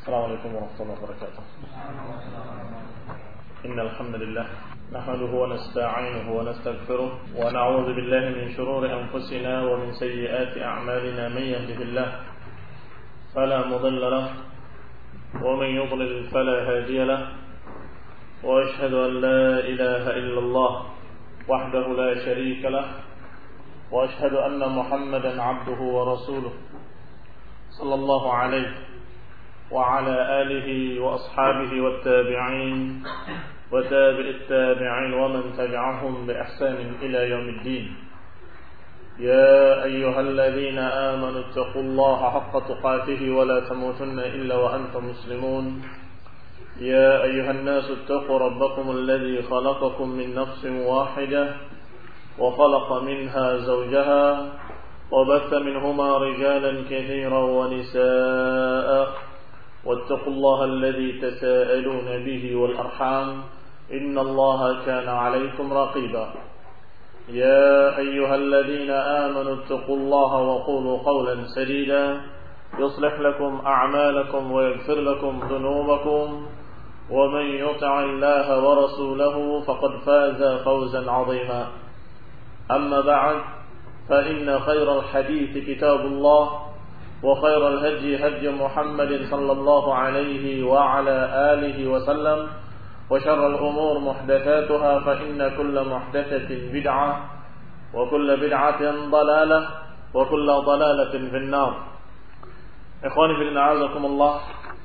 Assalamualaikum warahmatullahi wabarakatuh. Innal hamdalillah nahmaduhu wa nasta'inuhu wa nastaghfiruh wa na'udzu billahi min shururi anfusina wa min sayyiati a'malina man yahdihillahu fala mudilla lahu wa man yudlil fala hadiya lahu wa ashhadu an la ilaha illallah wahdahu la sharika lahu wa ashhadu anna Muhammadan 'abduhu wa rasuluh sallallahu alaihi وعلى آله وأصحابه والتابعين وتابع التابعين ومن تبعهم بإحسان إلى يوم الدين. يا أيها الذين آمنوا اتقوا الله حق تقاته ولا تموتن إلا وأنتم مسلمون. يا أيها الناس اتقوا ربكم الذي خلقكم من نفس واحدة وخلق منها زوجها وبث منهما رجالا كثيرا ونساء واتقوا الله الذي تساءلون به والأرحام إن الله كان عليكم رقيبا. يا أيها الذين آمنوا اتقوا الله وقولوا قولا سديدا يصلح لكم أعمالكم ويغفر لكم ذنوبكم ومن يطع الله ورسوله فقد فاز فوزا عظيما. أما بعد فإن خير الحديث كتاب الله وخير الهدي هدي محمد صلى الله عليه وعلى آله وسلم وشر الأمور محدثاتها فإن كل محدثة بدعة وكل بدعة ضلالة وكل ضلالة في النار. Ikhwani fillah a'azakumullah.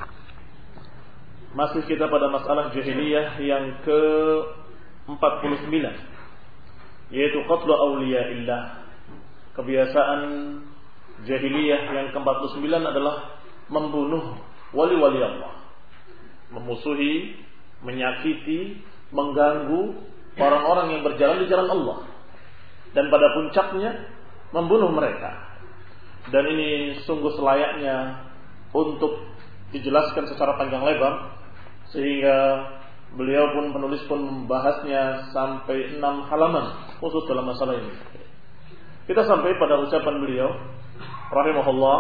Masih kita pada masalah jahiliyah yang ke-49, yaitu qatlu awliyaillah. Kebiasaan jahiliyah yang ke-49 adalah membunuh wali-wali Allah, memusuhi, menyakiti, mengganggu orang-orang yang berjalan di jalan Allah, dan pada puncaknya membunuh mereka. Dan ini sungguh selayaknya untuk dijelaskan secara panjang lebar, sehingga beliau pun, penulis pun membahasnya sampai 6 halaman khusus dalam masalah ini. Kita sampai pada ucapan beliau rahimahullah,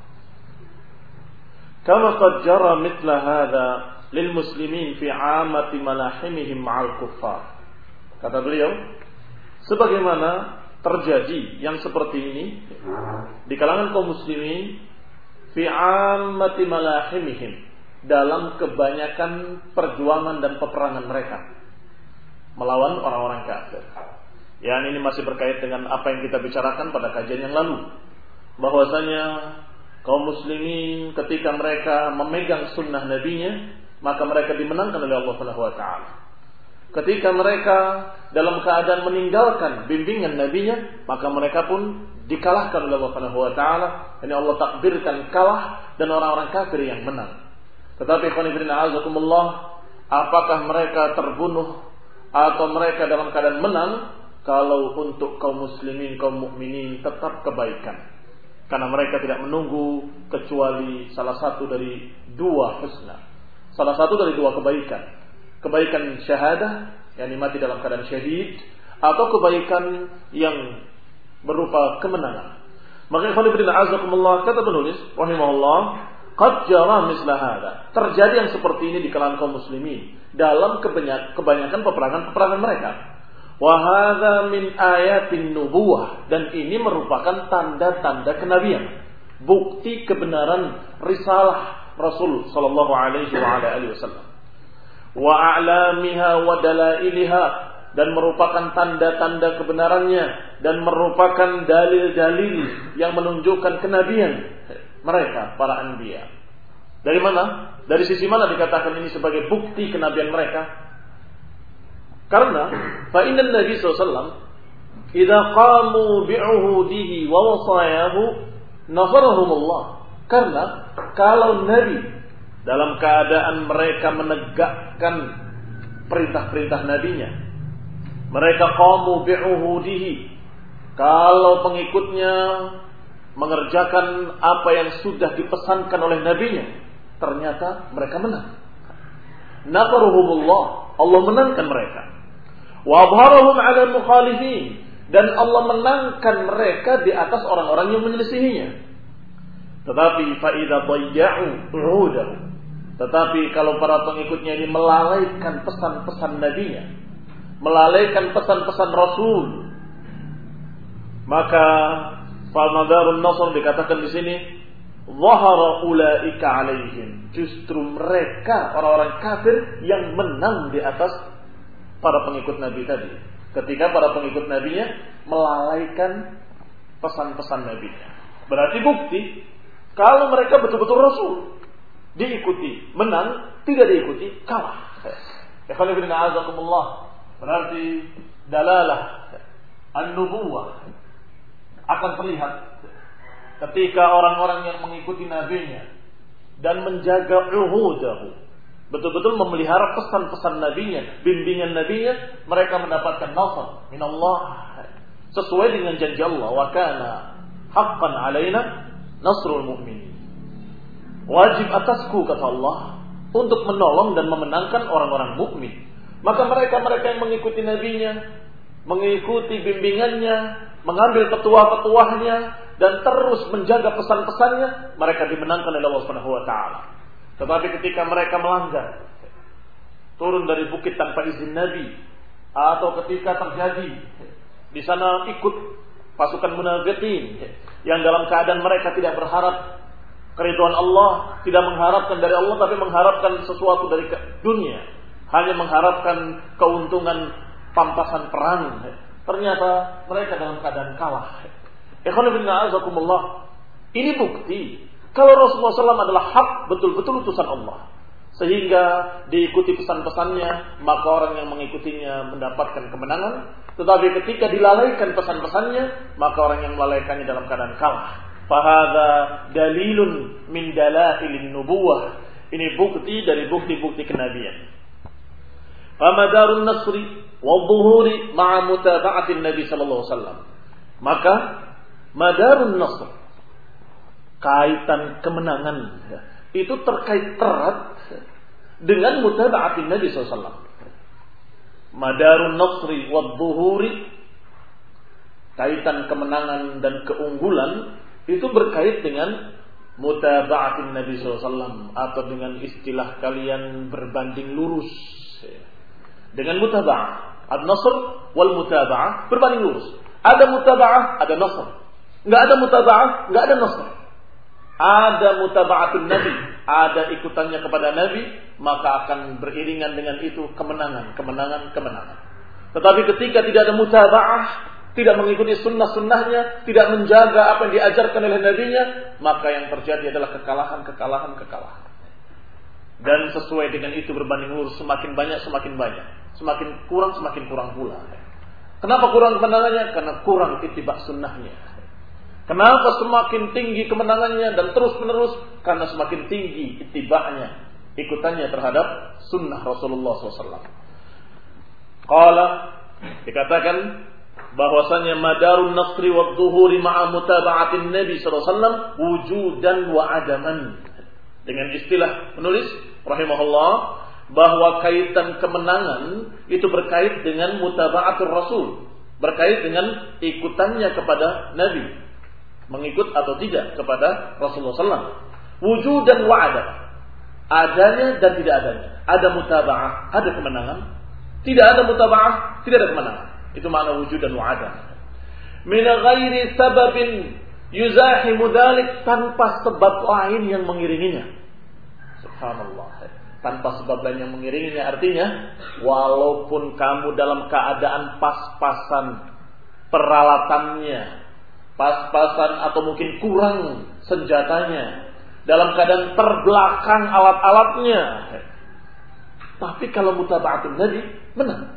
kama qad jara mithla hadha lil muslimin fi 'amati malahimihim ma'al kuffar. Kata beliau, sebagaimana terjadi yang seperti ini di kalangan kaum muslimin fi 'amati malahimihim, dalam kebanyakan perjuangan dan peperangan mereka melawan orang-orang kafir. Ini masih berkait dengan apa yang kita bicarakan pada kajian yang lalu, bahwasanya kaum muslimin ketika mereka memegang sunnah nabinya, maka mereka dimenangkan oleh Allah Subhanahu wa taala. Ketika mereka dalam keadaan meninggalkan bimbingan nabinya, maka mereka pun dikalahkan oleh Allah Subhanahu wa taala. Ini Allah takdirkan kalah dan orang-orang kafir yang menang. Tetapi khonifina'azakumullah, apakah mereka terbunuh atau mereka dalam keadaan menang? Kalau untuk kaum muslimin, kaum mukminin, tetap kebaikan. Karena mereka tidak menunggu kecuali salah satu dari dua husna, salah satu dari dua kebaikan. Kebaikan syahadah, yang mati dalam keadaan syahid, atau kebaikan yang berupa kemenangan. Maka ikhwan fillah a'azakumullah, kata penulis rahimahullah, qad jara misla hada, terjadi yang seperti ini di kalangan kaum muslimin dalam kebanyakan peperangan mereka. Wa hadza min ayatin nubuwah, dan ini merupakan tanda-tanda kenabian, bukti kebenaran risalah Rasul sallallahu alaihi wasallam. Wa a'lamiha wa dalailiha, dan merupakan tanda-tanda kebenarannya dan merupakan dalil-dalil yang menunjukkan kenabian mereka para anbiya. Dari mana? Dari sisi mana dikatakan ini sebagai bukti kenabian mereka? Karena fa inna Nabi SAW idza qamu bi'uhudihi wa wasayahu nasarahumullah. Karena kalau Nabi dalam keadaan mereka menegakkan perintah-perintah nabinya, mereka qamu bi'uhudihi, kalau pengikutnya mengerjakan apa yang sudah dipesankan oleh nabinya, ternyata mereka menang. Nasarahumullah, Allah menangkan mereka. Wa abharahum 'ala mukhalifin, dan Allah menangkan mereka di atas orang-orang yang menyelisihinya. Tetapi fa idza dayya'u 'udahu, Tetapi kalau para pengikutnya ini melalaikan pesan-pesan Nabi-Nya, melalaikan pesan-pesan Rasul, maka Falmadarun Nasr dikatakan di sini, zahara ulaika alaihim. Justru mereka orang-orang kafir yang menang di atas para pengikut Nabi tadi. Ketika para pengikut Nabi-Nya melalaikan pesan-pesan Nabi-Nya. Berarti bukti kalau mereka betul-betul Rasul, diikuti, menang, tidak diikuti, kalah. Ikhwan fillah azakumullah. Berarti dalalah an-nubuwah akan terlihat ketika orang-orang yang mengikuti nabinya dan menjaga uhudahu, betul-betul memelihara pesan-pesan nabinya, bimbingan nabinya, mereka mendapatkan nasr min Allah sesuai dengan janji Allah, wa kana haqqan alaina nasrul mu'minin. Wajib atasku, kata Allah, untuk menolong dan memenangkan orang-orang mukmin. Maka mereka-mereka yang mengikuti nabinya, mengikuti bimbingannya, mengambil petuah-petuahnya dan terus menjaga pesan-pesannya, mereka dimenangkan oleh Allah Subhanahu wa taala. Tetapi ketika mereka melanggar, turun dari bukit tanpa izin Nabi, atau ketika terjadi di sana ikut pasukan munafikin yang dalam keadaan mereka tidak berharap keridhaan Allah, tidak mengharapkan dari Allah tapi mengharapkan sesuatu dari dunia, hanya mengharapkan keuntungan pampasan perang, ternyata mereka dalam keadaan kalah. Ikhwan fillah azakumullah. Ini bukti kalau Rasulullah SAW adalah hak, betul-betul utusan Allah, sehingga diikuti pesan-pesannya, maka orang yang mengikutinya mendapatkan kemenangan. Tetapi ketika dilalaikan pesan-pesannya, maka orang yang melalaikannya dalam keadaan kalah. Fahadha dalilun min dalailin nubuwah. Ini bukti dari bukti-bukti kenabian. Famadarun nasri wadh-dhuhuri ma'a mutaba'atin Nabi sallallahu alaihi wasallam. Maka madarun nasr, kaitan kemenangan, itu terkait erat dengan mutaba'atin Nabi sallallahu alaihi wasallam. Madarun nasri wadh-dhuhuri, kaitan kemenangan dan keunggulan itu berkait dengan mutaba'atin Nabi sallallahu alaihi wasallam, atau dengan istilah kalian berbanding lurus. Dengan mutaba'ah, ad-nasr wal mutaba'ah berbanding lurus. Ada mutaba'ah, ada nasr. Enggak ada mutaba'ah, enggak ada nasr. Ada mutaba'atun Nabi, ada ikutannya kepada Nabi, maka akan beriringan dengan itu kemenangan. Tetapi ketika tidak ada mutaba'ah, tidak mengikuti sunnah-sunnahnya, tidak menjaga apa yang diajarkan oleh Nabinya, maka yang terjadi adalah kekalahan. Dan sesuai dengan itu berbanding lurus, semakin banyak, semakin kurang pula. Kenapa kurang kemenangannya? Karena kurang ittiba' sunnahnya. Kenapa semakin tinggi kemenangannya dan terus menerus? Karena semakin tinggi ittiba'nya, ikutannya terhadap sunnah Rasulullah SAW. Qala, dikatakan bahwasanya madarun nasri wa dhuhuri ma'a mutaba'atin Nabi SAW wujudan wa adaman. Dengan istilah penulis rahimahullah, bahwa kaitan kemenangan itu berkait dengan mutaba'atul Rasul, berkait dengan ikutannya kepada Nabi, mengikut atau tidak kepada Rasulullah SAW. Wujudan wa adam, adanya dan tidak adanya. Ada mutaba'ah, ada kemenangan. Tidak ada mutaba'ah, tidak ada kemenangan. Itu makna wujud dan wa adam. Min ghairi sababin yuzahimu dzalik, tanpa sebab lain yang mengiringinya. Subhanallah. Tanpa sebab lain yang mengiringinya, artinya walaupun kamu dalam keadaan pas-pasan peralatannya, pas-pasan atau mungkin kurang senjatanya, dalam keadaan terbelakang alat-alatnya, tapi kalau mutaba'atun Nabi menang.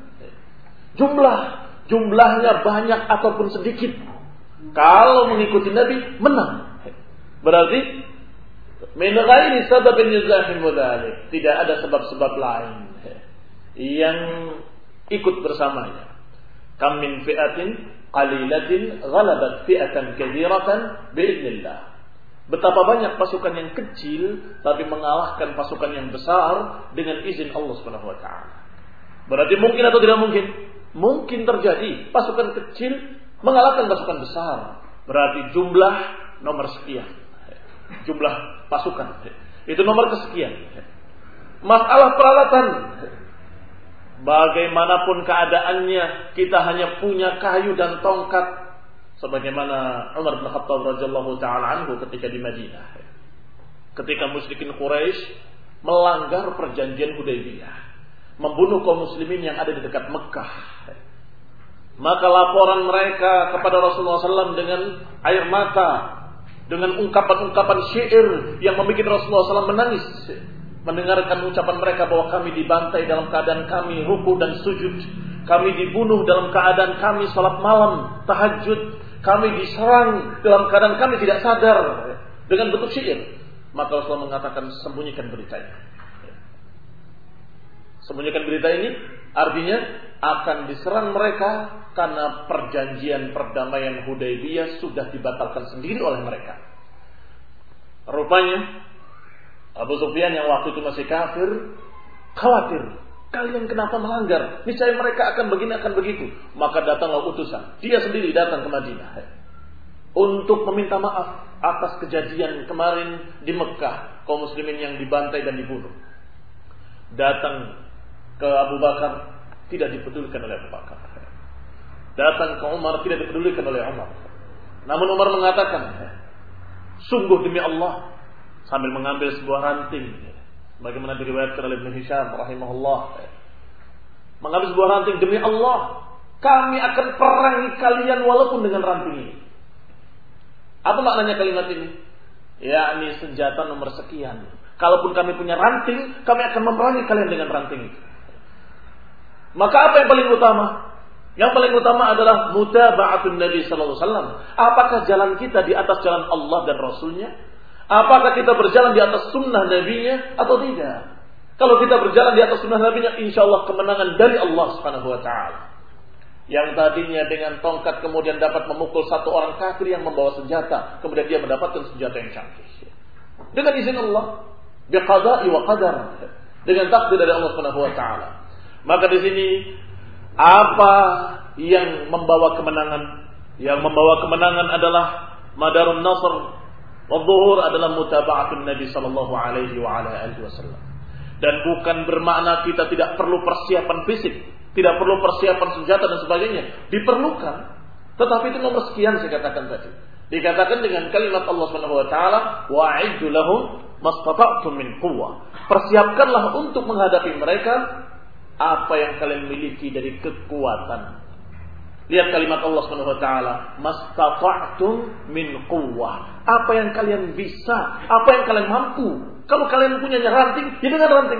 Jumlahnya banyak ataupun sedikit, kalau mengikuti Nabi menang. Berarti min ghairi sababin yuzahimu dzalik, tidak ada sebab-sebab lain yang ikut bersamanya. Kam min fi'atin qalilatin ghalabat fi'atan katsiratan biidznillah. Betapa banyak pasukan yang kecil tapi mengalahkan pasukan yang besar dengan izin Allah Subhanahu wa taala. Berarti mungkin atau tidak mungkin? Mungkin terjadi pasukan kecil mengalahkan pasukan besar. Berarti jumlah nomor sekian. Jumlah pasukan itu nomor kesekian. Masalah peralatan, bagaimanapun keadaannya, kita hanya punya kayu dan tongkat. Sebagaimana Umar bin Khattab radhiyallahu ta'ala anhu ketika di Madinah. Ketika musyrikin Quraisy melanggar perjanjian Hudaybiyah, membunuh kaum muslimin yang ada di dekat Mekah. Maka laporan mereka kepada Rasulullah SAW dengan air mata, dengan ungkapan-ungkapan syair yang membuat Rasulullah SAW menangis. Mendengarkan ucapan mereka bahwa kami dibantai dalam keadaan kami ruku dan sujud. Kami dibunuh dalam keadaan kami salat malam, tahajud. Kami diserang dalam keadaan kami tidak sadar. Dengan bentuk syair. Maka Rasulullah mengatakan sembunyikan berita ini. Sembunyikan berita ini artinya akan diserang mereka karena perjanjian perdamaian Hudaybiyah sudah dibatalkan sendiri oleh mereka. Rupanya Abu Sufyan yang waktu itu masih kafir khawatir, kalian kenapa melanggar? Niscaya mereka akan begini akan begitu. Maka datanglah utusan, dia sendiri datang ke Madinah untuk meminta maaf atas kejadian kemarin di Mekah, kaum muslimin yang dibantai dan dibunuh. Datang ke Abu Bakar, tidak dipedulikan oleh Abu Bakar. Datang ke Umar, tidak dipedulikan oleh Umar. Namun Umar mengatakan, sungguh demi Allah, sambil mengambil sebuah ranting, bagaimana diriwayatkan oleh Ibnu Hisham rahimahullah, mengambil sebuah ranting, demi Allah, kami akan perangi kalian walaupun dengan ranting ini. Apa maknanya kalimat ini? Yakni senjata nomor sekian. Kalaupun kami punya ranting, kami akan memerangi kalian dengan ranting itu. Maka apa yang paling utama? Yang paling utama adalah mutaba'atun Nabi sallallahu alaihi wasallam. Apakah jalan kita di atas jalan Allah dan Rasulnya? Apakah kita berjalan di atas sunnah Nabi-Nya atau tidak? Kalau kita berjalan di atas sunnah Nabi-Nya, insyaallah kemenangan dari Allah Subhanahu wa taala. Yang tadinya dengan tongkat kemudian dapat memukul satu orang kafir yang membawa senjata, kemudian dia mendapatkan senjata yang canggih. Dengan izin Allah, biqada'i wa qadar, dengan takdir dari Allah Subhanahu wa taala. Maka di sini apa yang membawa kemenangan? Yang membawa kemenangan adalah madarun nasr wa dhuhur, adalah mutaba'atun Nabi sallallahu alaihi wa ala alihi wasallam. Dan bukan bermakna kita tidak perlu persiapan fisik, tidak perlu persiapan senjata dan sebagainya. Diperlukan. Tetapi itu nomor sekian saya katakan tadi. Dikatakan dengan kalimat Allah Subhanahu wa taala, wa'iddu lahum mastata'tum min quwwah. Persiapkanlah untuk menghadapi mereka apa yang kalian miliki dari kekuatan. Lihat kalimat Allah Subhanahu wa taala, mastata'tum min quwwah. Apa yang kalian bisa, apa yang kalian mampu. Kalau kalian punya ranting, ya dengan ranting.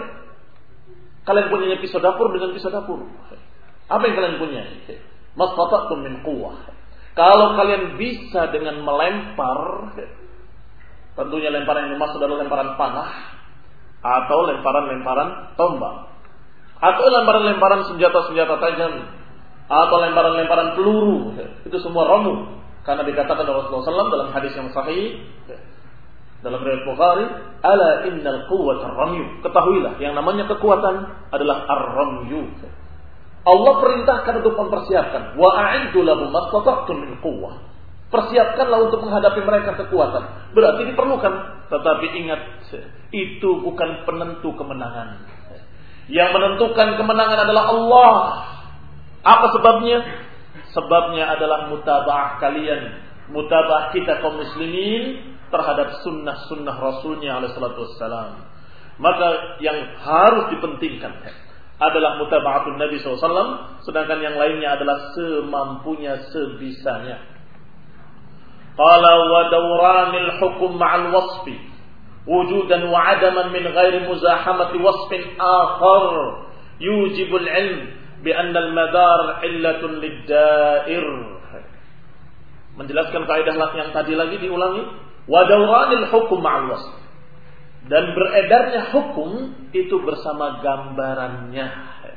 Kalian punya pisau dapur, dengan pisau dapur. Apa yang kalian punya? Mastata'tum min quwwah. Kalau kalian bisa dengan melempar, tentunya lemparan yang dimaksud adalah lemparan panah atau lemparan-lemparan tombak, atau lemparan-lemparan senjata-senjata tajam, atau lemparan-lemparan peluru. Itu semua ramu. Karena dikatakan oleh Rasulullah SAW dalam hadis yang sahih, dalam riwayat Bukhari, ala innal quwwata ar-ramyu. Ketahuilah, yang namanya kekuatan adalah ar-ramyu. Allah perintahkan untuk mempersiapkan. Wa a'iddu lahum mastata'tum min quwwah. Persiapkanlah untuk menghadapi mereka kekuatan. Berarti diperlukan. Tetapi ingat, itu bukan penentu kemenangan. Yang menentukan kemenangan adalah Allah. Apa sebabnya? Sebabnya adalah mutaba'ah kalian, mutaba'ah kita kaum muslimin terhadap sunnah-sunnah Rasulnya alaihi salatu wassalam. Maka yang harus dipentingkan adalah mutaba'atun Nabi SAW, sedangkan yang lainnya adalah semampunya, sebisanya. Qala wa dawranil hukum ma'al wasfi wujudan wa adaman min ghairi muzahamati wasfin akhar yujibul ilm bi anna al-madar illatun lid-da'ir. Menjelaskan kaidah yang tadi lagi diulangi, wa dawranil hukum ma'al wasf. Dan beredarnya hukum itu bersama gambarannya.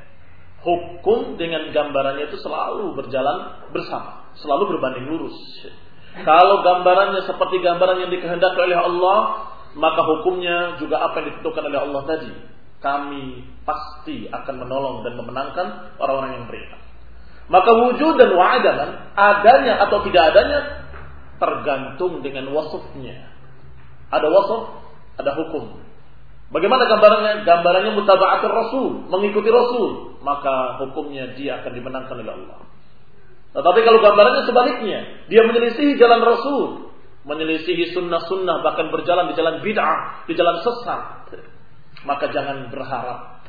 Hukum dengan gambarannya itu selalu berjalan bersama, selalu berbanding lurus. Kalau gambarannya seperti gambaran yang dikehendaki oleh Allah, maka hukumnya juga apa yang ditentukan oleh Allah tadi. Kami pasti akan menolong dan memenangkan orang-orang yang beriman. Maka wujud dan wa'adaman, adanya atau tidak adanya, tergantung dengan wasfnya. Ada wasf, ada hukum. Bagaimana gambarannya? Gambarannya mutaba'atul Rasul, mengikuti Rasul, maka hukumnya dia akan dimenangkan oleh Allah. Tetapi kalau gambarannya sebaliknya, dia menyelisihi jalan Rasul, menyelisihi sunnah-sunnah, bahkan berjalan di jalan bid'ah, di jalan sesat, maka jangan berharap.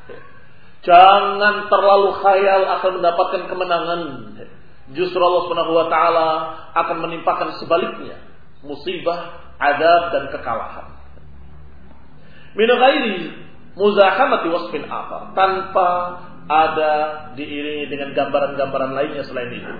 Jangan terlalu khayal akan mendapatkan kemenangan. Justru Allah Subhanahu wa taala akan menimpakan sebaliknya, musibah, azab dan kekalahan. Min ghairi muzahamati wasfin akhar, tanpa ada diiringi dengan gambaran-gambaran lainnya selain itu.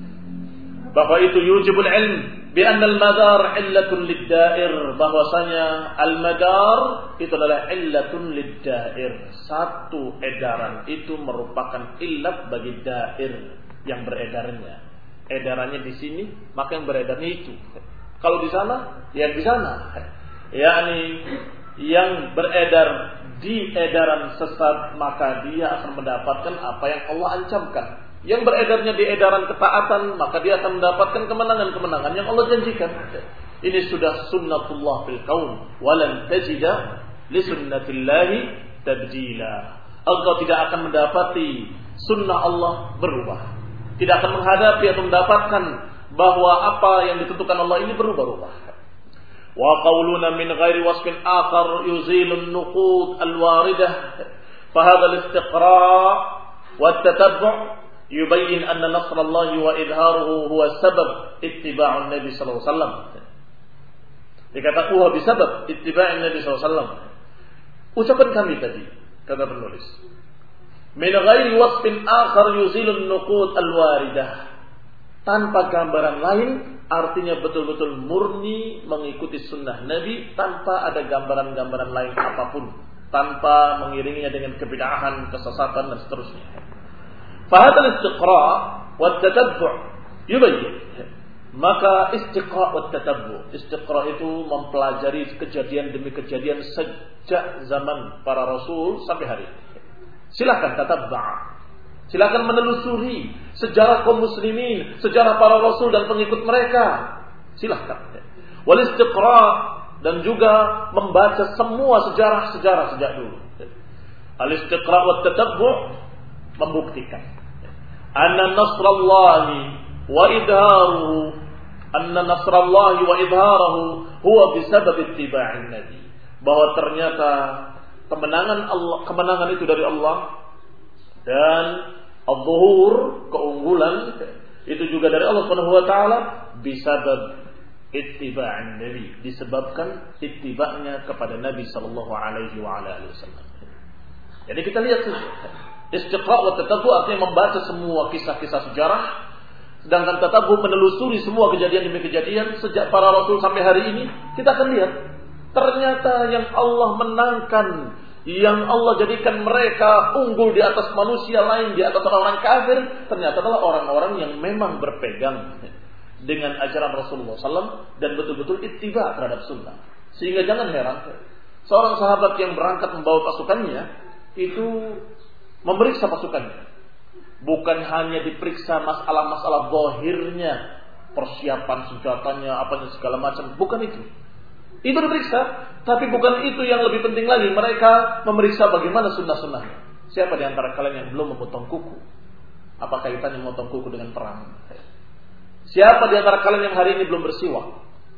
Bahwa itu yujibul ilm bi anna al-madar illatun lid-da'ir, bahwasanya al-madar itu adalah illatun lid-da'ir. Satu edaran itu merupakan illat bagi dair yang beredarnya. Edarannya di sini, maka yang beredarnya itu. Kalau di sana, ya di sana. yakni yang beredar di edaran sesat, maka dia akan mendapatkan apa yang Allah ancamkan. Yang beredarnya di edaran ketaatan, maka dia akan mendapatkan kemenangan-kemenangan yang Allah janjikan. Ini sudah sunnatullah fil kaun, walan tajida li sunnatillahi tabdila. Engkau tidak akan mendapati sunnah Allah berubah, tidak akan menghadapi atau mendapatkan bahwa apa yang ditentukan Allah ini berubah-ubah. Wa qawluna min ghairi wasfin akhar yuzilun nuqud al-waridah, fahadha al-istiqra' wa at-tatabbu' yubayyin anna nasrallahi wa idharuhu huwa sabab ittiba'un nabi sallallahu alaihi wasallam. Dikatakan huwa bisabab ittiba'in nabi sallallahu alaihi wasallam. Ucapan kami tadi, kata penulis, min ghairi wasfin akhar yuzilun nuqud al-waridah, tanpa gambaran lain, artinya betul-betul murni mengikuti sunnah Nabi tanpa ada gambaran-gambaran lain apapun, tanpa mengiringinya dengan kebid'ahan, kesesatan dan seterusnya. Fahadal istiqra' wa tatabbu' yubayyin, maka istiqra' wa tatabbu', istiqra' itu mempelajari kejadian demi kejadian sejak zaman para rasul sampai hari ini. Silakan tatabba', silakan menelusuri sejarah kaum muslimin, sejarah para rasul dan pengikut mereka. Silakan. Wal istiqra', dan juga membaca semua sejarah-sejarah sejak dulu. Al istiqra' wa tatabbu' membuktikan anna nasrallahi wa idharuhu, anna nasrallahi wa idharuhu huwa bisabab ittiba'in nabi, bahwa ternyata kemenangan itu dari Allah, dan al-zuhur, keunggulan itu juga dari Allah Subhanahu wa taala bisabab ittiba'in nabi, disebabkan ittiba'nya kepada Nabi sallallahu alaihi wa alihi wasallam. Jadi kita lihat istiqra' wa tatabbu' artinya membaca semua kisah-kisah sejarah, sedangkan tatabbu' menelusuri semua kejadian demi kejadian sejak para rasul sampai hari ini. Kita akan lihat ternyata yang Allah menangkan, yang Allah jadikan mereka unggul di atas manusia lain, di atas orang-orang kafir, ternyata adalah orang-orang yang memang berpegang dengan ajaran Rasulullah SAW dan betul-betul ittiba terhadap sunnah. Sehingga jangan heran, seorang sahabat yang berangkat membawa pasukannya itu memeriksa pasukannya. Bukan hanya diperiksa masalah-masalah zahirnya, persiapan senjatanya, apa segala macam, bukan itu. Itu diperiksa, tapi bukan itu yang lebih penting lagi. Mereka memeriksa bagaimana sunnah-sunnahnya. Siapa di antara kalian yang belum memotong kuku? Apa kaitannya memotong kuku dengan perang? Siapa di antara kalian yang hari ini belum bersiwak?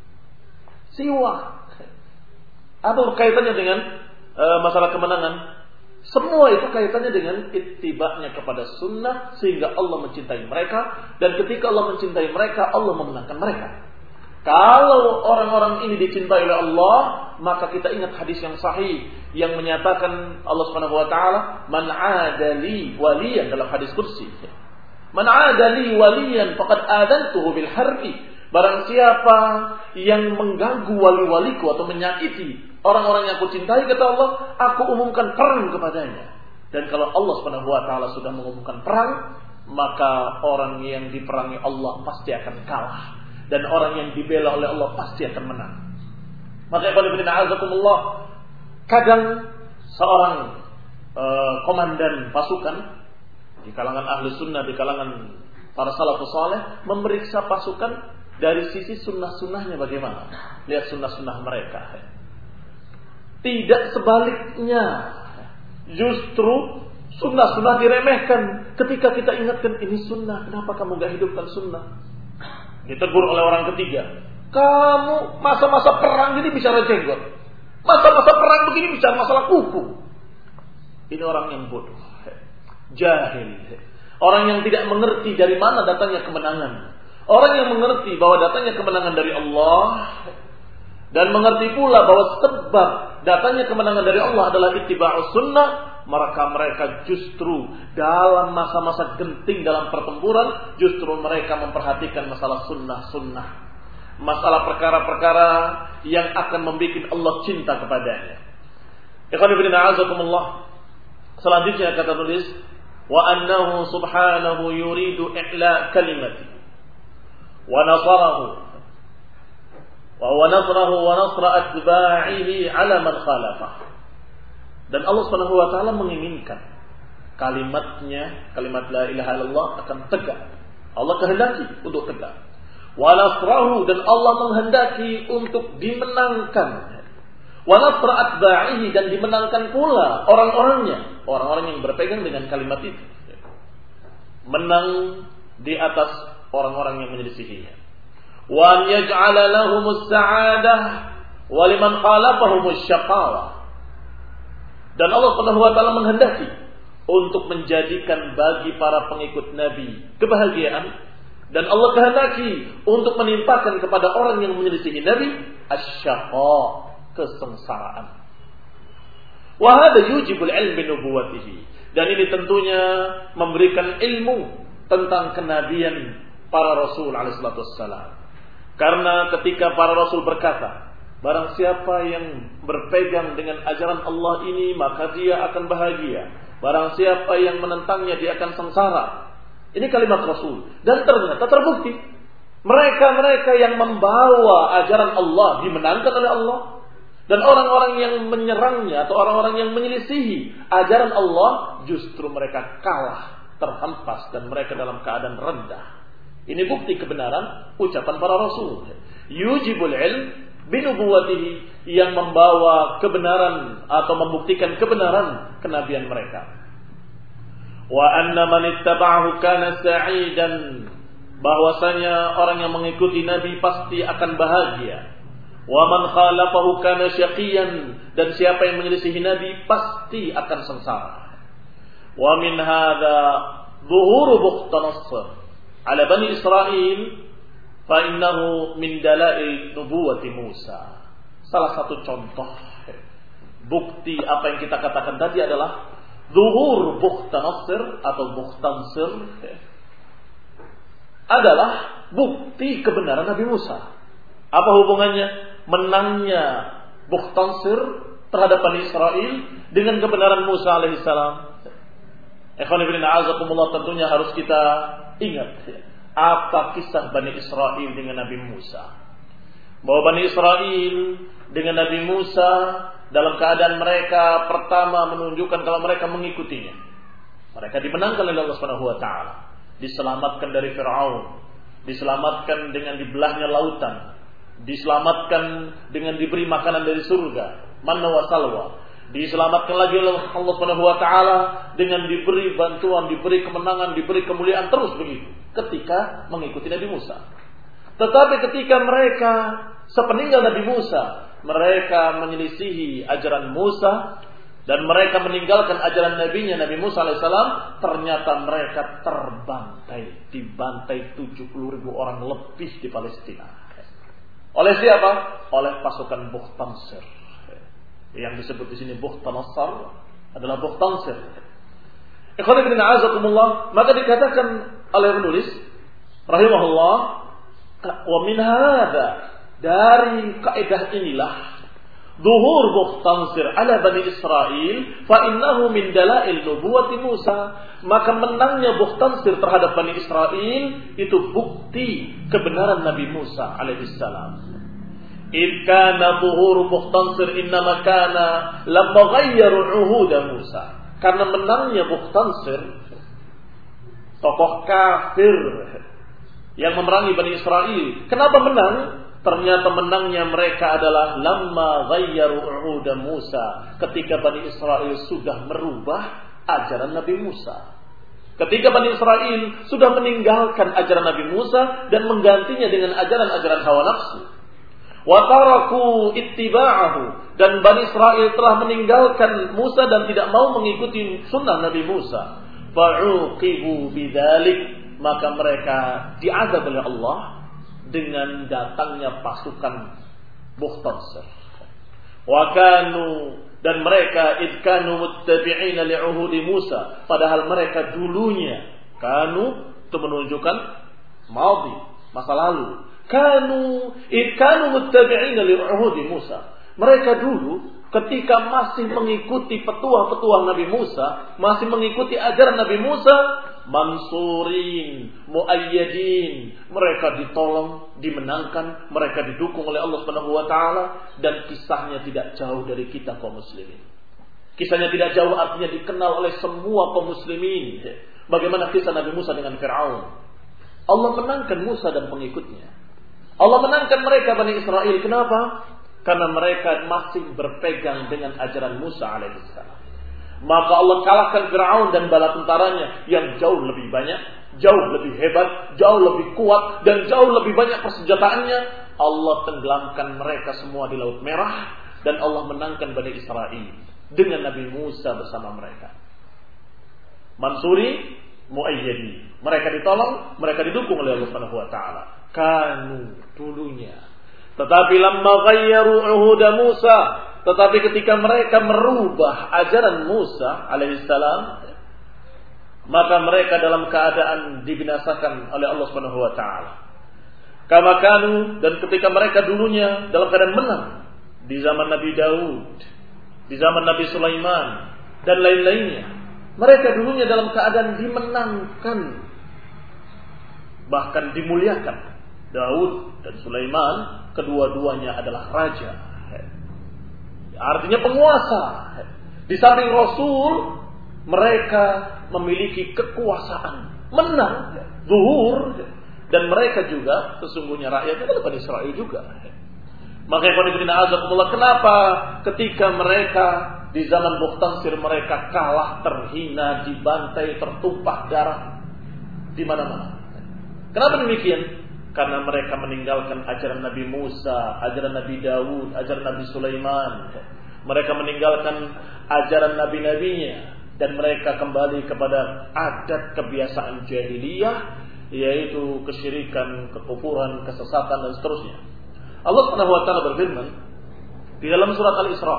Siwak. Apa kaitannya dengan masalah kemenangan? Semua itu kaitannya dengan ittiba'nya kepada sunnah, sehingga Allah mencintai mereka, dan ketika Allah mencintai mereka, Allah memenangkan mereka. Kalau orang-orang ini dicintai oleh Allah, maka kita ingat hadis yang sahih yang menyatakan Allah Subhanahu wa taala, "Man 'adali waliyan", dalam hadis qudsi. "Man 'adali waliyan faqad adantuhu bil harbi." Barang siapa yang mengganggu wali-waliku atau menyakiti orang-orang yang aku cintai, kata Allah, aku umumkan perang kepadanya. Dan kalau Allah Subhanahu wa taala sudah mengumumkan perang, maka orang yang diperangi Allah pasti akan kalah. Dan orang yang dibela oleh Allah pasti akan menang. Maka kadang seorang komandan pasukan di kalangan ahli sunnah, di kalangan para salafus saleh, memeriksa pasukan dari sisi sunnah-sunnahnya bagaimana. Lihat sunnah-sunnah mereka. Tidak sebaliknya. Justru sunnah-sunnah diremehkan. Ketika kita ingatkan ini sunnah, kenapa kamu gak hidupkan sunnah? Ditegur oleh orang ketiga. Kamu masa-masa perang jadi bicara jenggot. Masa-masa perang begini bicara masalah kuku. Ini orang yang bodoh, jahil. Orang yang tidak mengerti dari mana datangnya kemenangan. Orang yang mengerti bahwa datangnya kemenangan dari Allah dan mengerti pula bahwa sebab datangnya kemenangan dari Allah adalah ittiba'us sunnah, maka mereka justru dalam masa-masa genting dalam pertempuran justru mereka memperhatikan masalah sunnah-sunnah, masalah perkara-perkara yang akan membuat Allah cinta kepadanya. Ikhwan fillah azakumullah. Selanjutnya kata tulis, wa annahu subhanahu yuridu i'la kalimati wa nasarahu wa nasrahu wa nasra atba'ihi 'ala man khalafah. Dan Allah Subhanahu wa taala menginginkan kalimatnya, kalimat la ilaha illallah akan tegak. Allah kehendaki untuk tegak. Wa nasrahu, dan Allah menghendaki untuk dimenangkan. Wa nasra atba'ihi, dan dimenangkan pula orang-orangnya, orang-orang yang berpegang dengan kalimat itu. Menang di atas orang-orang yang menyelisihinya. Wa an yaj'ala lahumus sa'adah wa liman khalafahumus syaqawah. Dan Allah Subhanahu wa taala menghendaki untuk menjadikan bagi para pengikut Nabi kebahagiaan, dan Allah kehendaki untuk menimpakan kepada orang yang menyelisihi Nabi asy-syaqa, kesengsaraan. Wa hadha yujibul ilmi nubuwwatihi, dan ini tentunya memberikan ilmu tentang kenabian para rasul alaihi salatu wassalam. Karena ketika para rasul berkata, barang siapa yang berpegang dengan ajaran Allah ini maka dia akan bahagia. Barang siapa yang menentangnya dia akan sengsara. Ini kalimat Rasul. Dan ternyata terbukti. Mereka-mereka yang membawa ajaran Allah dimenangkan oleh Allah. Dan orang-orang yang menyerangnya atau orang-orang yang menyelisihi ajaran Allah justru mereka kalah, terhempas, dan mereka dalam keadaan rendah. Ini bukti kebenaran ucapan para Rasul. Yujibul ilm binubuwwatihi, yang membawa kebenaran atau membuktikan kebenaran kenabian mereka. Wa anna man ittaba'ahu kana sa'idan, bahwasanya orang yang mengikuti Nabi pasti akan bahagia. Wa man khalafahu kana syaqiyan, dan siapa yang menyelisihi Nabi pasti akan sengsara. Wa min hadza dhuhuru Bukhtanasr ala Bani Israil fa innahu min dalail nubuwwati Musa. Salah satu contoh bukti apa yang kita katakan tadi adalah zuhur Bukhtanasr atau Bukhtansir adalah bukti kebenaran Nabi Musa. Apa hubungannya menangnya Bukhtansir terhadap Bani Israil dengan kebenaran Musa alaihissalam? Ikhwan fillah a'azakumullah, tentunya harus kita ingat apa kisah Bani Israil dengan Nabi Musa. Bahwa Bani Israil dengan Nabi Musa dalam keadaan mereka pertama menunjukkan kalau mereka mengikutinya. Mereka dimenangkan oleh Allah Subhanahu wa taala, diselamatkan dari Firaun, diselamatkan dengan dibelahnya lautan, diselamatkan dengan diberi makanan dari surga, manna wa salwa. Diselamatkan lagi oleh Allah Subhanahu wa taala dengan diberi bantuan, diberi kemenangan, diberi kemuliaan, terus begitu ketika mengikuti Nabi Musa. Tetapi ketika mereka sepeninggal Nabi Musa, mereka menyelisihi ajaran Musa dan mereka meninggalkan ajaran nabinya Nabi Musa alaihissalam, ternyata mereka terbantai, dibantai 70.000 orang lebih di Palestina. Oleh siapa? Oleh pasukan Bukhtansir. Yang disebut di sini Bukhtanasr adalah Bukhtansir. Ikhwan fillah a'azakumullah, maka dikatakan oleh penulis rahimahullah, wa min hadza, dari kaidah inilah zuhur Bukhtansir ala Bani Israil fa innahu min dalail nubuwwati Musa, maka menangnya Bukhtansir terhadap Bani Israil itu bukti kebenaran Nabi Musa alaihissalam. إذ كان ظهور Bukhtansir إنما كان لما غيروا عهود Musa, karena menangnya Bukhtansir, tokoh kafir yang memerangi Bani Israel. Kenapa menang? Ternyata menangnya mereka adalah lamma ghayyaru u'uda Musa, ketika Bani Israel sudah merubah ajaran Nabi Musa. Ketika Bani Israel sudah meninggalkan ajaran Nabi Musa dan menggantinya dengan ajaran-ajaran hawa nafsu. Wa taraku ittiba'ahu, dan Bani Israel telah meninggalkan Musa dan tidak mau mengikuti sunnah Nabi Musa. Fa'uqibu bidzalik, maka mereka diazab oleh Allah dengan datangnya pasukan Bukhtansir. Wa kanu, dan mereka idkanu muttabi'ina li'uhudi Musa, padahal mereka dulunya kanu itu menunjukkan madhi, masa lalu. Idkanu muttabi'ina li'uhudi Musa. Mereka dulu ketika masih mengikuti petuah-petuah Nabi Musa, masih mengikuti ajaran Nabi Musa, mansurin, muayyadin, mereka ditolong, dimenangkan, mereka didukung oleh Allah Subhanahu wa taala, dan kisahnya tidak jauh dari kita kaum muslimin. Kisahnya tidak jauh, artinya dikenal oleh semua kaum muslimin. Bagaimana kisah Nabi Musa dengan Fir'aun? Allah menangkan Musa dan pengikutnya. Allah menangkan mereka Bani Israel. Kenapa? Karena mereka masih berpegang dengan ajaran Musa alaihissalam. Maka Allah kalahkan Fir'aun dan bala tentaranya yang jauh lebih banyak, jauh lebih hebat, jauh lebih kuat, dan jauh lebih banyak persenjataannya. Allah tenggelamkan mereka semua di Laut Merah, dan Allah menangkan Bani Israel dengan Nabi Musa bersama mereka. Mansuri, muayyadi, mereka ditolong, mereka didukung oleh Allah Subhanahu wa taala. Kanu dulunya. Tetapi lamma ghayyaru uhuda Musa, tetapi ketika mereka merubah ajaran Musa alaihissalam, maka mereka dalam keadaan dibinasakan oleh Allah Subhanahu wa taala. Kama kanu, dan ketika mereka dulunya dalam keadaan menang di zaman Nabi Daud, di zaman Nabi Sulaiman dan lain-lainnya, mereka dulunya dalam keadaan dimenangkan, bahkan dimuliakan. Daud dan Sulaiman kedua-duanya adalah raja, artinya penguasa. Di samping Rasul, mereka memiliki kekuasaan, menang, zuhur, dan mereka juga sesungguhnya rakyatnya adalah Bani Israel juga. Maka kenapa ketika mereka di zaman Bukhtansir mereka kalah, terhina, dibantai, tertumpah darah di mana-mana? Kenapa demikian? Karena mereka meninggalkan ajaran Nabi Musa, ajaran Nabi Daud, ajaran Nabi Sulaiman. Mereka meninggalkan ajaran nabi-nabinya, dan mereka kembali kepada adat kebiasaan jahiliyah, yaitu kesyirikan, kekufuran, kesesatan, dan seterusnya. Allah Subhanahu wa taala berfirman di dalam surat Al-Isra,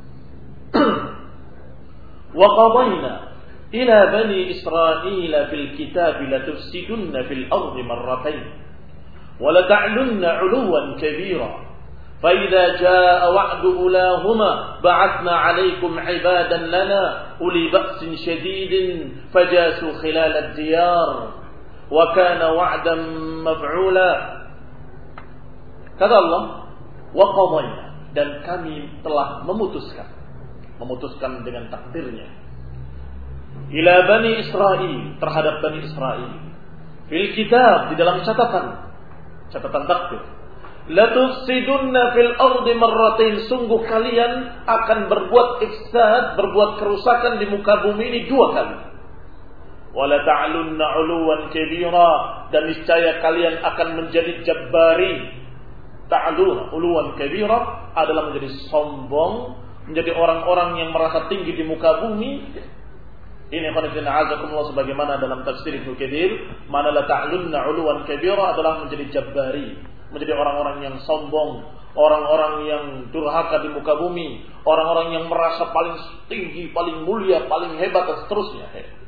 "Wa qadayna ila bani Israila fil kitab la tufsidunna fil ardi marratayn wa la ta'lunna 'uluwan kabira fa idza jaa wa'du ulahuma ba'athna 'alaykum 'ibadan lana uli ba'sin shadidin fajasu khilal ad-diyar wa kana wa'dan maf'ula." Kata Allah, wa qadayna, dan kami telah memutuskan dengan takdirnya, ila bani Israel, terhadap Bani Israel, fil kitab, di dalam catatan takdir, la tufsidunna fil ardi marratain, sungguh kalian akan berbuat ifsad, berbuat kerusakan di muka bumi ini 2 kali. Wala ta'lunna 'uluwan kabira, dan niscaya kalian akan menjadi jabbari. Ta'luna 'uluwan kabira adalah menjadi sombong, menjadi orang-orang yang merasa tinggi di muka bumi. Ini khonifina azakumullah, sebagaimana dalam tafsir Ibnu Katsir, mana la ta'lunna 'uluwan kabira adalah menjadi jabbari, menjadi orang-orang yang sombong, orang-orang yang durhaka di muka bumi, orang-orang yang merasa paling tinggi, paling mulia, paling hebat, dan seterusnya.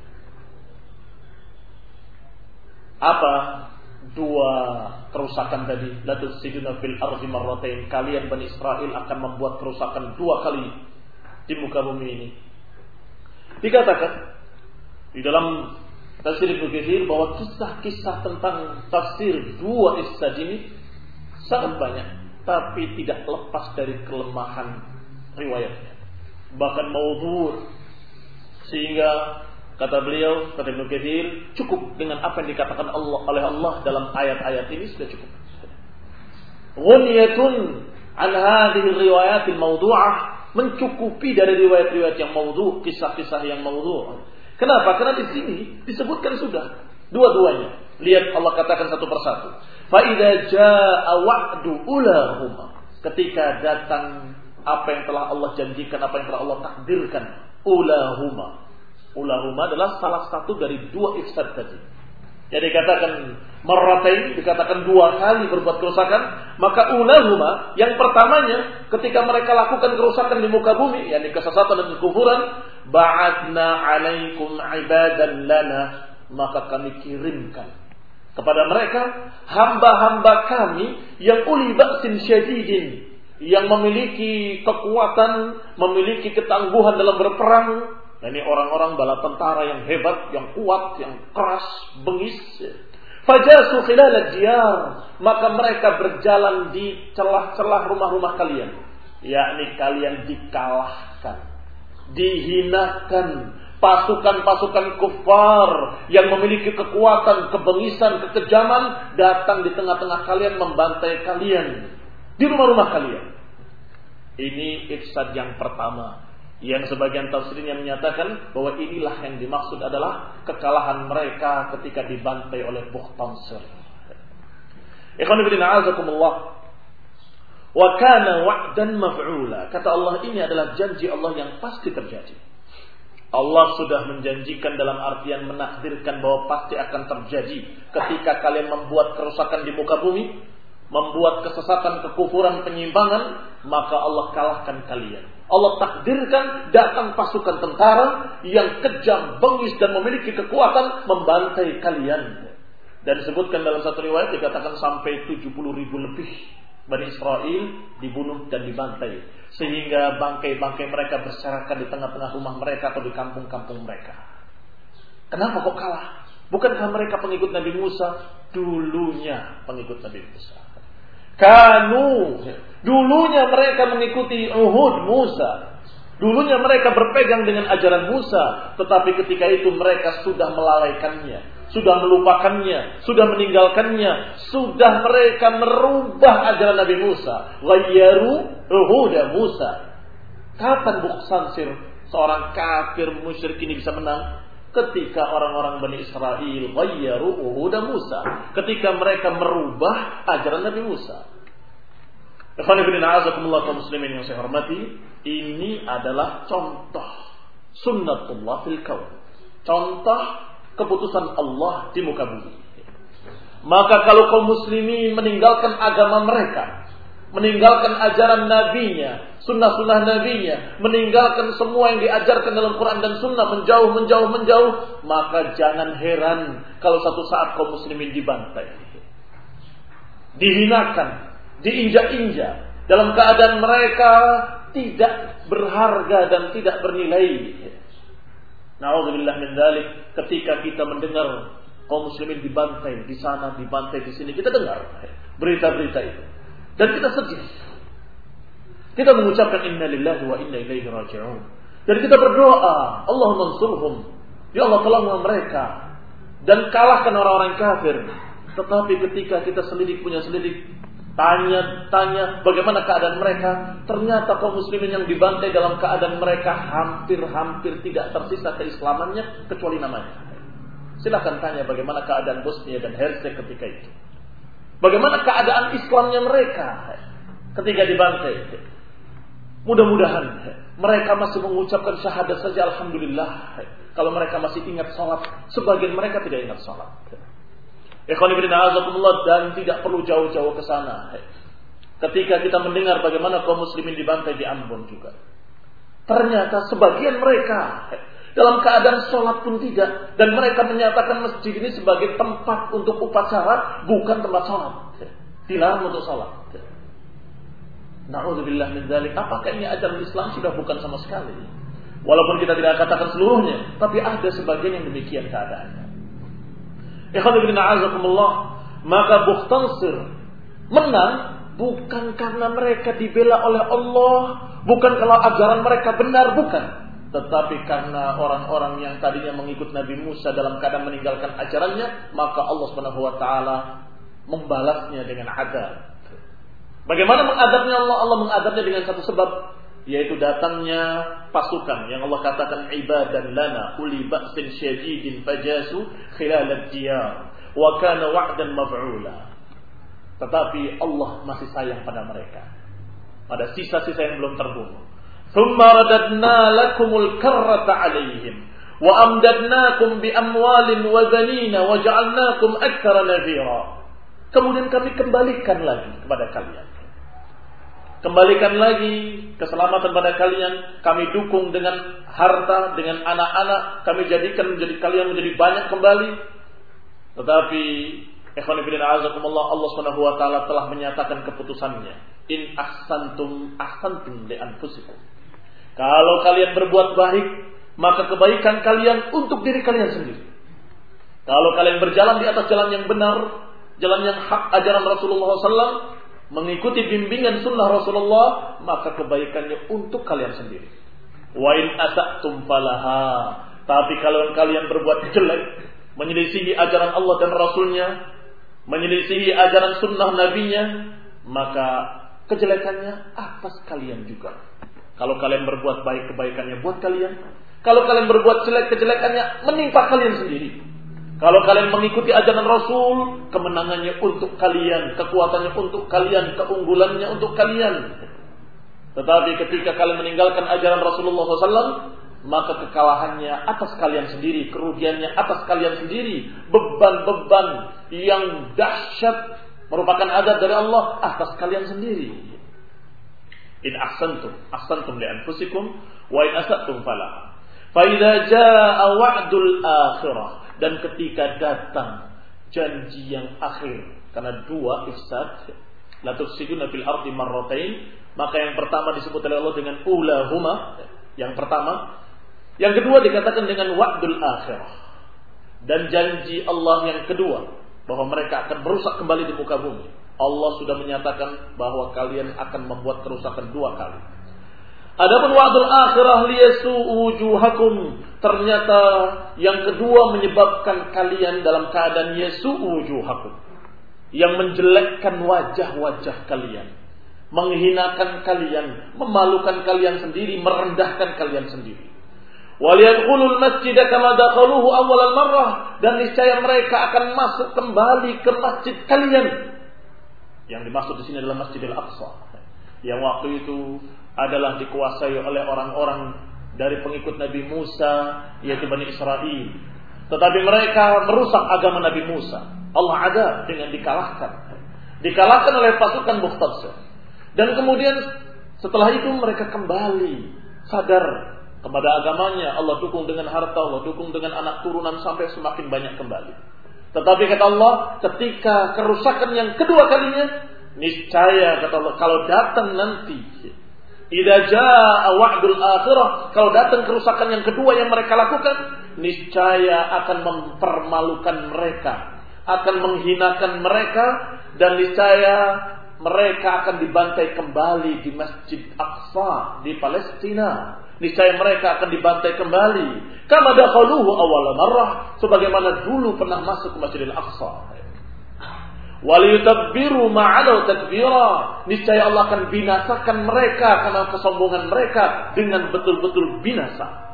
Apa 2 kerusakan tadi? La tufsiduna fil ardi marratain, kalian Bani Israel akan membuat kerusakan 2 kali di muka bumi ini. Dikatakan di dalam tafsir Ibnu Katsir bahwa kisah-kisah tentang tafsir 2 ifsad ini sangat banyak, tapi tidak lepas dari kelemahan riwayatnya, bahkan maudhu', sehingga Kata beliau, kata Ibnu Katsir, cukup dengan apa yang dikatakan oleh Allah dalam ayat-ayat ini sudah cukup. Ghunyatun an hadhihi riwayatil mawdu'ah, mencukupi dari riwayat-riwayat yang maudhu', kisah-kisah yang maudhu'. Kenapa? Karena di sini disebutkan sudah dua-duanya. Lihat Allah katakan satu persatu. Fa idza jaa wa'du ulahuma, ketika datang apa yang telah Allah janjikan, apa yang telah Allah takdirkan, ulahuma. Ulahuma adalah salah satu dari dua ifsad tadi. Jadi dikatakan marratain, dikatakan dua kali berbuat kerusakan, maka ulahuma yang pertamanya ketika mereka lakukan kerusakan di muka bumi, yakni kesesatan dan kekufuran, ba'adna 'alaikum 'ibadan lana, maka kami kirimkan kepada mereka hamba-hamba kami yang uli ba'sin syadidin, yang memiliki kekuatan, memiliki ketangguhan dalam berperang. Nah, ini orang-orang bala tentara yang hebat, yang kuat, yang keras, bengis. Fajasu khilal diyar, maka mereka berjalan di celah-celah rumah-rumah kalian, yakni kalian dikalahkan, dihinakan. Pasukan-pasukan kufar yang memiliki kekuatan, kebengisan, kekejaman datang di tengah-tengah kalian, membantai kalian di rumah-rumah kalian. Ini ifsad yang pertama, yang sebagian tafsirnya menyatakan bahwa inilah yang dimaksud adalah kekalahan mereka ketika dibantai oleh Bukhtansir. Ikhwan fillah azakumullah. Wa kana wa'dan maf'ula. Kata Allah, ini adalah janji Allah yang pasti terjadi. Allah sudah menjanjikan dalam artian menakdirkan bahwa pasti akan terjadi ketika kalian membuat kerusakan di muka bumi, membuat kesesatan, kekufuran, penyimpangan, maka Allah kalahkan kalian. Allah takdirkan datang pasukan tentara yang kejam, bengis dan memiliki kekuatan membantai kalian. Dan disebutkan dalam satu riwayat dikatakan sampai 70.000 lebih Bani Israel dibunuh dan dibantai, sehingga bangkai-bangkai mereka berserakan di tengah-tengah rumah mereka atau di kampung-kampung mereka. Kenapa kok kalah? Bukankah mereka pengikut Nabi Musa? Dulunya pengikut Nabi Musa. Dulunya mereka mengikuti Uhud Musa. Dulunya mereka berpegang dengan ajaran Musa, tetapi ketika itu mereka sudah melalaikannya, sudah melupakannya, sudah meninggalkannya, sudah mereka merubah ajaran Nabi Musa. Ghayyaru uhuda Musa. Kapan Bukhtansir, seorang kafir musyrik ini bisa menang? Ketika orang-orang Bani Israel ghayyaru uhuda Musa, ketika mereka merubah ajaran Nabi Musa. Ikhwan fillah azakumullah kaum muslimin yang saya hormati, ini adalah contoh sunnatullah fil kaun, contoh keputusan Allah di muka bumi. Maka kalau kaum muslimin meninggalkan agama mereka, meninggalkan ajaran nabinya, sunnah-sunnah nabinya, meninggalkan semua yang diajarkan dalam Quran dan sunnah, menjauh, maka jangan heran kalau satu saat kaum muslimin dibantai, dihinakan, diinjak-injak, dalam keadaan mereka tidak berharga dan tidak bernilai. Na'udzubillah min dzalik. Ketika kita mendengar kaum muslimin dibantai di sana, dibantai di sini, kita dengar berita-berita itu dan kita sedih. Kita mengucapkan inna lillahi wa inna ilaihi raji'un. Dan kita berdoa, Allahumma ansurhum, ya Allah tolonglah mereka dan kalahkan orang-orang kafir. Tetapi ketika kita punya selidik, tanya bagaimana keadaan mereka, ternyata kaum muslimin yang dibantai dalam keadaan mereka hampir tidak tersisa keislamannya kecuali namanya. Silakan tanya bagaimana keadaan Bosnia dan Hersek ketika itu. Bagaimana keadaan Islamnya mereka ketika dibantai. Mudah-mudahan mereka masih mengucapkan syahadat saja, alhamdulillah. Kalau mereka masih ingat salat, sebagian mereka tidak ingat salat. Ikhwan fillah azakumullah, dan tidak perlu jauh-jauh ke sana. Ketika kita mendengar bagaimana kaum muslimin dibantai di Ambon juga, ternyata sebagian mereka dalam keadaan sholat pun tidak, dan mereka menyatakan masjid ini sebagai tempat untuk upacara, bukan tempat sholat. Dilarang untuk sholat. Na'udzubillah min dzalik. Apakah ini ajaran Islam? Sudah bukan sama sekali. Walaupun kita tidak katakan seluruhnya, tapi ada sebagian yang demikian keadaannya. Ikhwan a'azakumullah, maka Bukhtansir menang bukan karena mereka dibela oleh Allah, bukan kalau ajaran mereka benar, bukan. Tetapi karena orang-orang yang tadinya mengikut Nabi Musa dalam keadaan meninggalkan ajarannya, maka Allah Subhanahu wa taala membalasnya dengan azab. Bagaimana mengadabnya Allah? Allah mengadabnya dengan satu sebab, yaitu datangnya pasukan yang Allah katakan ibadan lana uli ba'sin syadidin fajasu khilal ad-diyar wa kana wa'dan maf'ula. Tetapi Allah masih sayang pada mereka, pada sisa-sisa yang belum terbunuh. Thumma radadna lakumul karrata 'alaihim wa amdadnakum bi amwalin wa banina wa ja'alnakum aktsara nadhira. Kemudian kami kembalikan lagi kepada kalian. Kembalikan lagi keselamatan pada kalian. Kami dukung dengan harta, dengan anak-anak. Kami jadikan kalian menjadi banyak kembali. Tetapi ikhwan fillah azakumullah, Allah Subhanahu wa taala telah menyatakan keputusannya. In ahsantum ahsantum li anfusikum. Kalau kalian berbuat baik, maka kebaikan kalian untuk diri kalian sendiri. Kalau kalian berjalan di atas jalan yang benar, jalan yang hak ajaran Rasulullah SAW, mengikuti bimbingan sunnah Rasulullah, maka kebaikannya untuk kalian sendiri. Wa in asa'tum falaha. Tapi kalau kalian berbuat jelek, menyelisihi ajaran Allah dan Rasulnya, menyelisihi ajaran sunnah Nabinya, maka kejelekannya atas kalian juga. Kalau kalian berbuat baik, kebaikannya buat kalian. Kalau kalian berbuat jelek, kejelekannya menimpa kalian sendiri. Kalau kalian mengikuti ajaran Rasul, kemenangannya untuk kalian, kekuatannya untuk kalian, keunggulannya untuk kalian. Tetapi ketika kalian meninggalkan ajaran Rasulullah SAW, maka kekalahannya atas kalian sendiri, kerugiannya atas kalian sendiri, beban-beban yang dahsyat merupakan azab dari Allah atas kalian sendiri. In ahsantum li anfusikum wa in asatum falaha. Fa idza jaa wa'dul akhirah, dan ketika datang janji yang akhir, karena dua ifsad, la tufsiduna fil ardi marratain, maka yang pertama disebut oleh Allah dengan ulahuma, yang pertama. Yang kedua dikatakan dengan wa'dul akhirah, dan janji Allah yang kedua, bahwa mereka akan merusak kembali di muka bumi. Allah sudah menyatakan bahwa kalian akan membuat kerusakan dua kali. Adapun wa'dul akhirah liyasu'u wujuhakum, ternyata yang kedua menyebabkan kalian dalam keadaan yasu'u wujuhakum, yang menjelekkan wajah-wajah kalian, menghinakan kalian, memalukan kalian sendiri, merendahkan kalian sendiri. Waliyadkhulul masjida kama dakhaluhu awwalal marrah, dan niscaya mereka akan masuk kembali ke masjid kalian. Yang dimaksud di sini adalah Masjidil Aqsa, yang waktu itu adalah dikuasai oleh orang-orang dari pengikut Nabi Musa, yaitu Bani Israel. Tetapi mereka merusak agama Nabi Musa. Allah azab dengan dikalahkan oleh pasukan Muqtadsir. Dan kemudian setelah itu mereka kembali sadar kepada agamanya. Allah dukung dengan harta, Allah dukung dengan anak turunan sampai semakin banyak kembali. Tetapi kata Allah, ketika kerusakan yang kedua kalinya, niscaya kata Allah, kalau datang nanti idza jaa wa'dul akhirah, kalau datang kerusakan yang kedua yang mereka lakukan, niscaya akan mempermalukan mereka, akan menghinakan mereka, dan niscaya mereka akan dibantai kembali di Masjid Aqsa di Palestina. Niscaya mereka akan dibantai kembali kama dakhaluhu awwal marrah, sebagaimana dulu pernah masuk ke Masjidil Aqsa. Waliyutabbiru ma'alau takbira, niscaya Allah akan binasakan mereka karena kesombongan mereka dengan betul-betul binasa.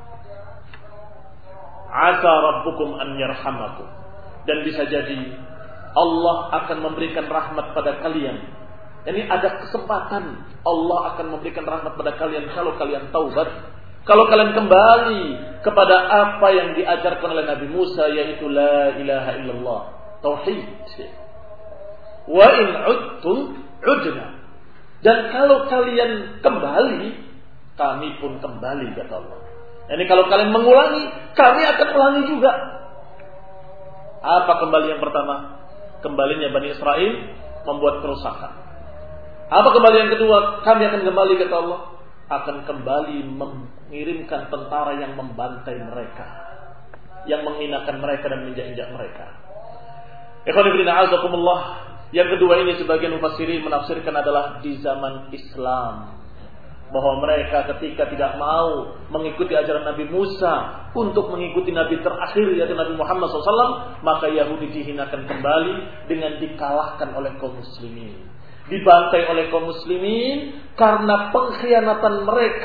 Asa rabbukum an yarhamakum, dan bisa jadi Allah akan memberikan rahmat pada kalian. Ini ada kesempatan Allah akan memberikan rahmat pada kalian kalau kalian taubat. Kalau kalian kembali kepada apa yang diajarkan oleh Nabi Musa, yaitu la ilaha illallah, tauhid. Wa in udtum udna, dan kalau kalian kembali, kami pun kembali, kata Allah. Jadi kalau kalian mengulangi, kami akan ulangi juga. Apa kembali yang pertama? Kembalinya Bani Israel membuat kerusakan. Apa kembali yang kedua? Kami akan kembali, kata Allah, akan kembali mengirimkan tentara yang membantai mereka, yang menghinakan mereka dan menginjak-injak mereka. Ikhwan fillah azakumullah. Yang kedua ini sebagian mufassirin menafsirkan adalah di zaman Islam. bahwa mereka ketika tidak mau mengikuti ajaran Nabi Musa untuk mengikuti Nabi terakhir yaitu Nabi Muhammad SAW, maka Yahudi dihinakan kembali dengan dikalahkan oleh kaum muslimin, dibantai oleh kaum muslimin karena pengkhianatan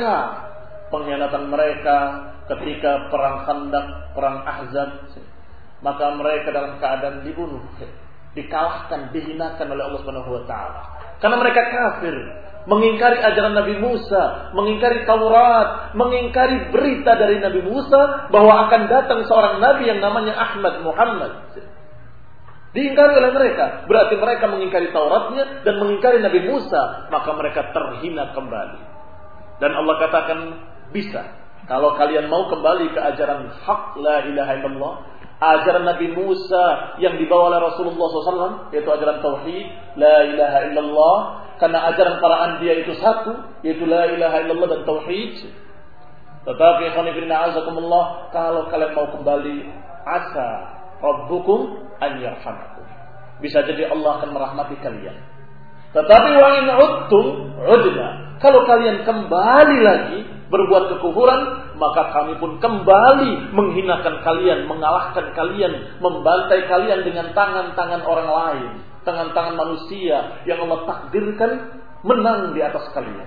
mereka ketika perang Khandaq, perang Ahzab. Maka mereka dalam keadaan dibunuh, dikalahkan, dihinakan oleh Allah Subhanahu wa taala. Karena mereka kafir, mengingkari ajaran Nabi Musa, mengingkari Taurat, mengingkari berita dari Nabi Musa bahwa akan datang seorang nabi yang namanya Ahmad Muhammad. Diingkari oleh mereka, berarti mereka mengingkari Tauratnya dan mengingkari Nabi Musa, maka mereka terhina kembali. Dan Allah katakan, bisa kalau kalian mau kembali ke ajaran hak la ilaha illallah, ajaran Nabi Musa yang dibawa oleh Rasulullah SAW, yaitu ajaran tauhid la ilaha illallah. Karena ajaran para anbiya itu satu, yaitu la ilaha illallah dan tauhid. Tetapi kalau kalian mau kembali, asa rabbukum an yarhamakum, bisa jadi Allah akan merahmati kalian. Tetapi wa in udtum udna, kalau kalian kembali lagi berbuat kekufuran, maka kami pun kembali menghinakan kalian, mengalahkan kalian, membantai kalian dengan tangan-tangan orang lain, tangan-tangan manusia yang Allah takdirkan menang di atas kalian.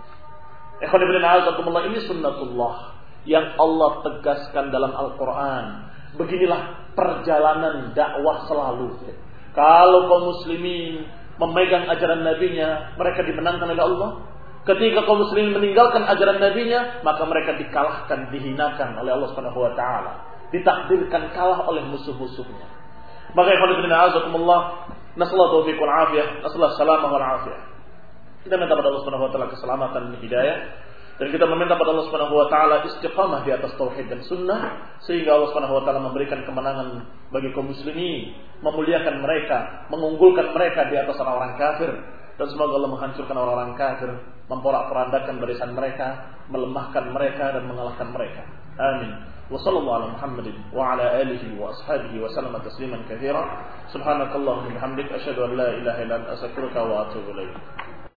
Ini sunnatullah yang Allah tegaskan dalam Al-Quran. Beginilah perjalanan dakwah selalu. Kalau kaum muslimin memegang ajaran nabinya, mereka dimenangkan oleh Allah. Ketika kaum muslimin meninggalkan ajaran nabinya, maka mereka dikalahkan, dihinakan oleh Allah Subhanahu wa taala, ditakdirkan kalah oleh musuh-musuhnya. Maka ikhwan fillah azakumullah, nasallahu taufiq wal afiyah, nasallahu salamah wal afiyah. Kita minta pada Allah Subhanahu wa taala keselamatan dan hidayah, dan kita meminta pada Allah Subhanahu wa taala istiqamah di atas tauhid dan sunnah, sehingga Allah Subhanahu wa taala memberikan kemenangan bagi kaum muslimin, memuliakan mereka, mengunggulkan mereka di atas orang-orang kafir, dan semoga Allah menghancurkan orang-orang kafir, memporak-porandakan barisan mereka, melemahkan mereka dan mengalahkan mereka. Amin. Wa sallallahu ala Muhammadin wa ala alihi wa ashabihi wa sallama tasliman katsira. Subhanakallahumma wa bihamdika asyhadu an la ilaha illa anta astaghfiruka wa atubu ilaik.